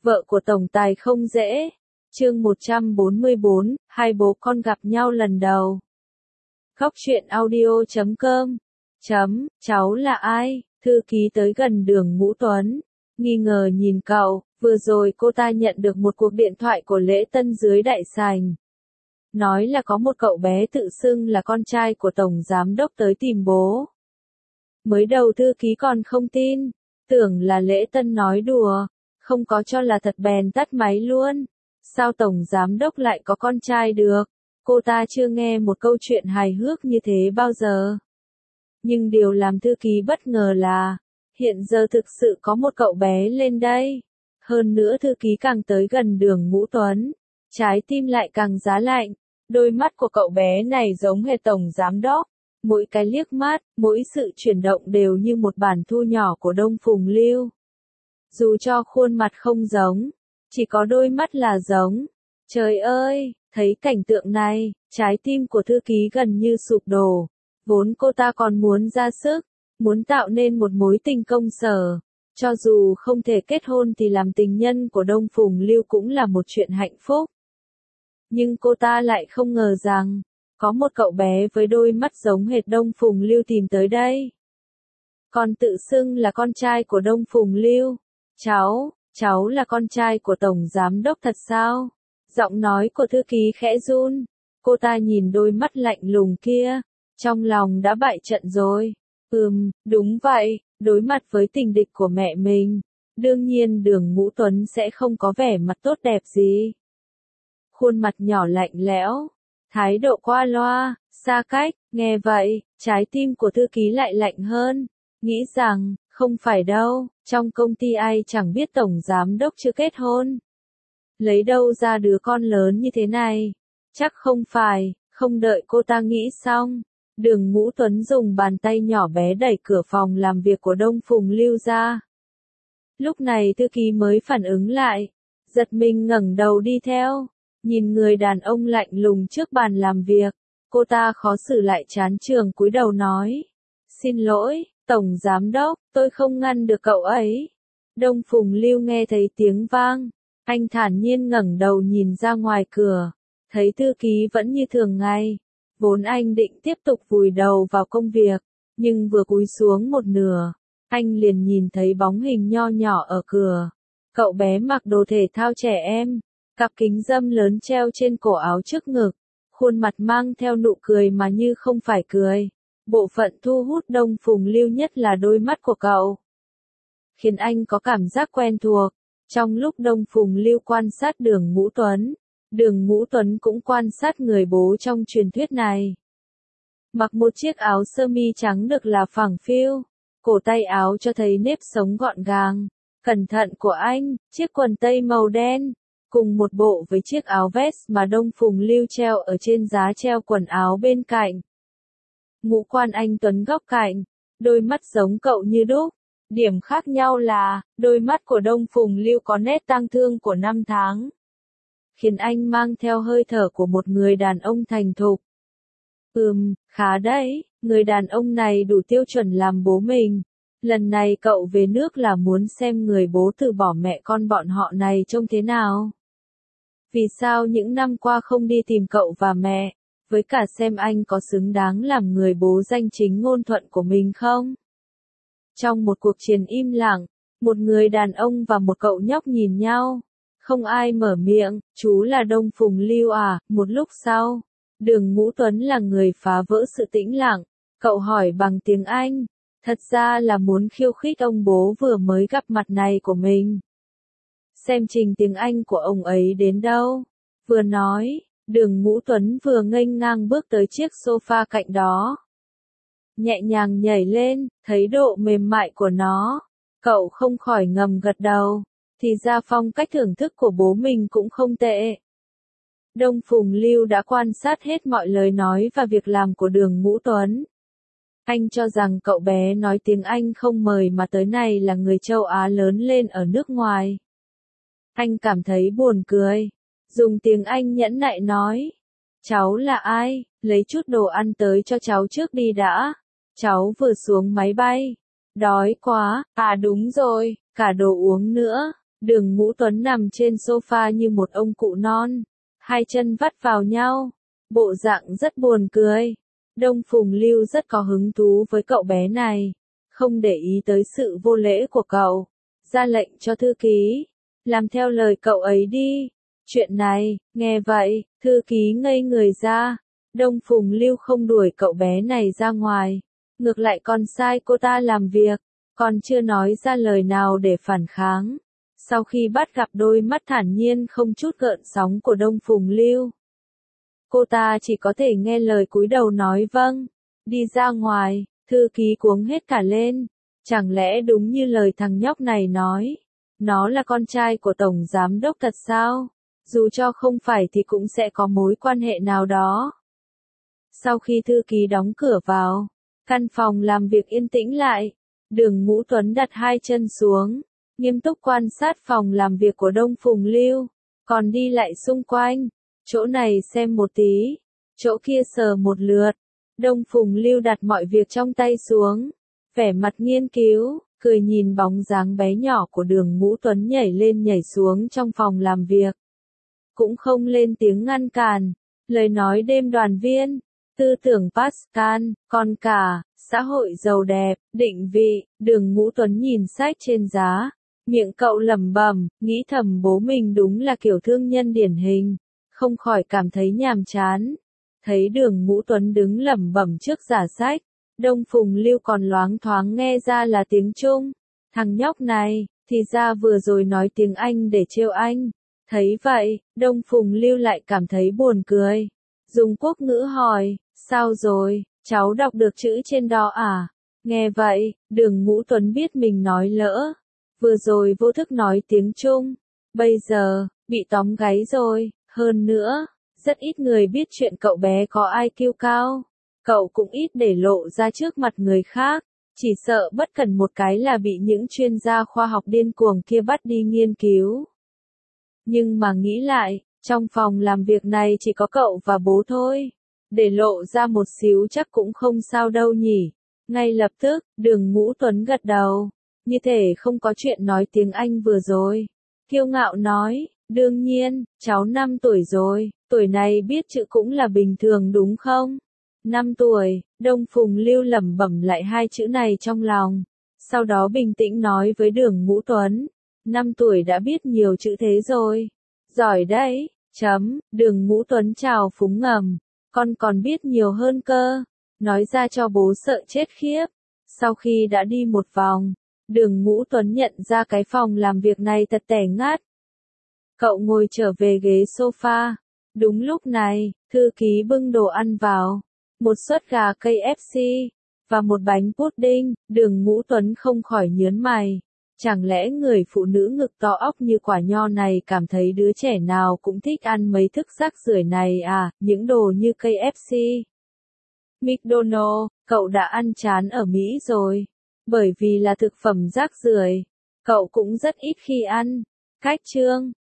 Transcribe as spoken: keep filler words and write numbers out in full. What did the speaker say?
Vợ của tổng tài không dễ. Chương một trăm bốn mươi bốn, hai bố con gặp nhau lần đầu. Góc truyện audio chấm com. Chấm, cháu là ai? Thư ký tới gần Đường Ngũ Tuấn, nghi ngờ nhìn cậu, vừa rồi cô ta nhận được một cuộc điện thoại của lễ tân dưới đại sảnh. Nói là có một cậu bé tự xưng là con trai của tổng giám đốc tới tìm bố. Mới đầu thư ký còn không tin, tưởng là lễ tân nói đùa, không có cho là thật bèn tắt máy luôn. Sao tổng giám đốc lại có con trai được? Cô ta chưa nghe một câu chuyện hài hước như thế bao giờ. Nhưng điều làm thư ký bất ngờ là, hiện giờ thực sự có một cậu bé lên đây. Hơn nữa thư ký càng tới gần Đường Ngũ Tuấn, trái tim lại càng giá lạnh. Đôi mắt của cậu bé này giống hệt tổng giám đốc. Mỗi cái liếc mắt, mỗi sự chuyển động đều như một bản thu nhỏ của Đông Phùng Lưu. Dù cho khuôn mặt không giống, chỉ có đôi mắt là giống. Trời ơi, thấy cảnh tượng này, trái tim của thư ký gần như sụp đổ. Vốn cô ta còn muốn ra sức, muốn tạo nên một mối tình công sở. Cho dù không thể kết hôn thì làm tình nhân của Đông Phùng Lưu cũng là một chuyện hạnh phúc. Nhưng cô ta lại không ngờ rằng, có một cậu bé với đôi mắt giống hệt Đông Phùng Lưu tìm tới đây. Còn tự xưng là con trai của Đông Phùng Lưu. Cháu, cháu là con trai của tổng giám đốc thật sao? Giọng nói của thư ký khẽ run. Cô ta nhìn đôi mắt lạnh lùng kia, trong lòng đã bại trận rồi. Ừm, đúng vậy, đối mặt với tình địch của mẹ mình, đương nhiên Đường Ngũ Tuấn sẽ không có vẻ mặt tốt đẹp gì. Khuôn mặt nhỏ lạnh lẽo, thái độ qua loa, xa cách, nghe vậy, trái tim của thư ký lại lạnh hơn, nghĩ rằng, không phải đâu, trong công ty ai chẳng biết tổng giám đốc chưa kết hôn. Lấy đâu ra đứa con lớn như thế này? Chắc không phải, không đợi cô ta nghĩ xong. Đường Ngũ Tuấn dùng bàn tay nhỏ bé đẩy cửa phòng làm việc của Đông Phùng Lưu ra. Lúc này thư ký mới phản ứng lại, giật mình ngẩng đầu đi theo, nhìn người đàn ông lạnh lùng trước bàn làm việc, cô ta khó xử lại chán chường cúi đầu nói. Xin lỗi, tổng giám đốc, tôi không ngăn được cậu ấy. Đông Phùng Lưu nghe thấy tiếng vang, anh thản nhiên ngẩng đầu nhìn ra ngoài cửa, thấy thư ký vẫn như thường ngày. Vốn anh định tiếp tục vùi đầu vào công việc, nhưng vừa cúi xuống một nửa, anh liền nhìn thấy bóng hình nho nhỏ ở cửa. Cậu bé mặc đồ thể thao trẻ em, cặp kính râm lớn treo trên cổ áo trước ngực, khuôn mặt mang theo nụ cười mà như không phải cười. Bộ phận thu hút Đông Phùng Lưu nhất là đôi mắt của cậu, khiến anh có cảm giác quen thuộc. Trong lúc Đông Phùng Lưu quan sát Đường Ngũ Tuấn, Đường Ngũ Tuấn cũng quan sát người bố trong truyền thuyết này. Mặc một chiếc áo sơ mi trắng được là phẳng phiu, cổ tay áo cho thấy nếp sống gọn gàng, cẩn thận của anh, chiếc quần tây màu đen, cùng một bộ với chiếc áo vest mà Đông Phùng Lưu treo ở trên giá treo quần áo bên cạnh. Ngũ quan anh tuấn góc cạnh, đôi mắt giống cậu như đúc. Điểm khác nhau là, đôi mắt của Đông Phùng Lưu có nét tang thương của năm tháng, khiến anh mang theo hơi thở của một người đàn ông thành thục. Ừm, khá đấy, người đàn ông này đủ tiêu chuẩn làm bố mình. Lần này cậu về nước là muốn xem người bố từ bỏ mẹ con bọn họ này trông thế nào. Vì sao những năm qua không đi tìm cậu và mẹ, với cả xem anh có xứng đáng làm người bố danh chính ngôn thuận của mình không? Trong một cuộc chiến im lặng, một người đàn ông và một cậu nhóc nhìn nhau. Không ai mở miệng, chú là Đông Phùng Lưu à? Một lúc sau, Đường Ngũ Tuấn là người phá vỡ sự tĩnh lặng. Cậu hỏi bằng tiếng Anh, thật ra là muốn khiêu khích ông bố vừa mới gặp mặt này của mình. Xem trình tiếng Anh của ông ấy đến đâu. Vừa nói, Đường Ngũ Tuấn vừa nghênh ngang bước tới chiếc sofa cạnh đó. Nhẹ nhàng nhảy lên, thấy độ mềm mại của nó. Cậu không khỏi ngầm gật đầu. Thì ra phong cách thưởng thức của bố mình cũng không tệ. Đông Phùng Lưu đã quan sát hết mọi lời nói và việc làm của Đường Ngũ Tuấn. Anh cho rằng cậu bé nói tiếng Anh không mời mà tới này là người châu Á lớn lên ở nước ngoài. Anh cảm thấy buồn cười. Dùng tiếng Anh nhẫn nại nói. Cháu là ai? Lấy chút đồ ăn tới cho cháu trước đi đã. Cháu vừa xuống máy bay. Đói quá. À đúng rồi, cả đồ uống nữa. Đường Ngũ Tuấn nằm trên sofa như một ông cụ non, hai chân vắt vào nhau, bộ dạng rất buồn cười. Đông Phùng Lưu rất có hứng thú với cậu bé này, không để ý tới sự vô lễ của cậu, ra lệnh cho thư ký, làm theo lời cậu ấy đi. Chuyện này, nghe vậy, thư ký ngây người ra, Đông Phùng Lưu không đuổi cậu bé này ra ngoài, ngược lại còn sai cô ta làm việc, còn chưa nói ra lời nào để phản kháng. Sau khi bắt gặp đôi mắt thản nhiên không chút gợn sóng của Đông Phùng Lưu, cô ta chỉ có thể nghe lời cúi đầu nói vâng, đi ra ngoài. Thư ký cuống hết cả lên, chẳng lẽ đúng như lời thằng nhóc này nói, nó là con trai của tổng giám đốc thật sao? Dù cho không phải thì cũng sẽ có mối quan hệ nào đó. Sau khi thư ký đóng cửa vào, căn phòng làm việc yên tĩnh lại, Đường Ngũ Tuấn đặt hai chân xuống, nghiêm túc quan sát phòng làm việc của Đông Phùng Lưu, còn đi lại xung quanh, chỗ này xem một tí, chỗ kia sờ một lượt. Đông Phùng Lưu đặt mọi việc trong tay xuống, vẻ mặt nghiên cứu, cười nhìn bóng dáng bé nhỏ của Đường Ngũ Tuấn nhảy lên nhảy xuống trong phòng làm việc. Cũng không lên tiếng ngăn cản, lời nói đêm đoàn viên, tư tưởng Pascal, con cả, xã hội giàu đẹp, định vị. Đường Ngũ Tuấn nhìn sách trên giá, miệng cậu lẩm bẩm, nghĩ thầm bố mình đúng là kiểu thương nhân điển hình, không khỏi cảm thấy nhàm chán. Thấy Đường Ngũ Tuấn đứng lẩm bẩm trước giả sách, Đông Phùng Lưu còn loáng thoáng nghe ra là tiếng Trung. Thằng nhóc này, thì ra vừa rồi nói tiếng Anh để trêu anh. Thấy vậy, Đông Phùng Lưu lại cảm thấy buồn cười. Dùng quốc ngữ hỏi, sao rồi, cháu đọc được chữ trên đó à? Nghe vậy, Đường Ngũ Tuấn biết mình nói lỡ. Vừa rồi vô thức nói tiếng Trung, bây giờ, bị tóm gáy rồi, hơn nữa. Rất ít người biết chuyện cậu bé có i kiu cao. Cậu cũng ít để lộ ra trước mặt người khác. Chỉ sợ bất cần một cái là bị những chuyên gia khoa học điên cuồng kia bắt đi nghiên cứu. Nhưng mà nghĩ lại, trong phòng làm việc này chỉ có cậu và bố thôi. Để lộ ra một xíu chắc cũng không sao đâu nhỉ. Ngay lập tức, Đường Ngũ Tuấn gật đầu. Như thể không có chuyện nói tiếng Anh vừa rồi. Kiêu ngạo nói, đương nhiên, cháu năm tuổi rồi. Tuổi này biết chữ cũng là bình thường đúng không? năm tuổi, Đông Phùng Lưu lẩm bẩm lại hai chữ này trong lòng. Sau đó bình tĩnh nói với Đường Ngũ Tuấn. năm tuổi đã biết nhiều chữ thế rồi. Giỏi đấy, chấm, Đường Ngũ Tuấn chào phúng ngầm. Con còn biết nhiều hơn cơ. Nói ra cho bố sợ chết khiếp. Sau khi đã đi một vòng, Đường Ngũ Tuấn nhận ra cái phòng làm việc này thật tẻ ngát. Cậu ngồi trở về ghế sofa. Đúng lúc này, thư ký bưng đồ ăn vào, một suất gà ca ép xê, và một bánh pudding. Đường Ngũ Tuấn không khỏi nhớn mày. Chẳng lẽ người phụ nữ ngực to óc như quả nho này cảm thấy đứa trẻ nào cũng thích ăn mấy thức rác rưởi này à, những đồ như ca ép xê, McDonald's, cậu đã ăn chán ở Mỹ rồi. Bởi vì là thực phẩm rác rưởi, cậu cũng rất ít khi ăn. Cách chương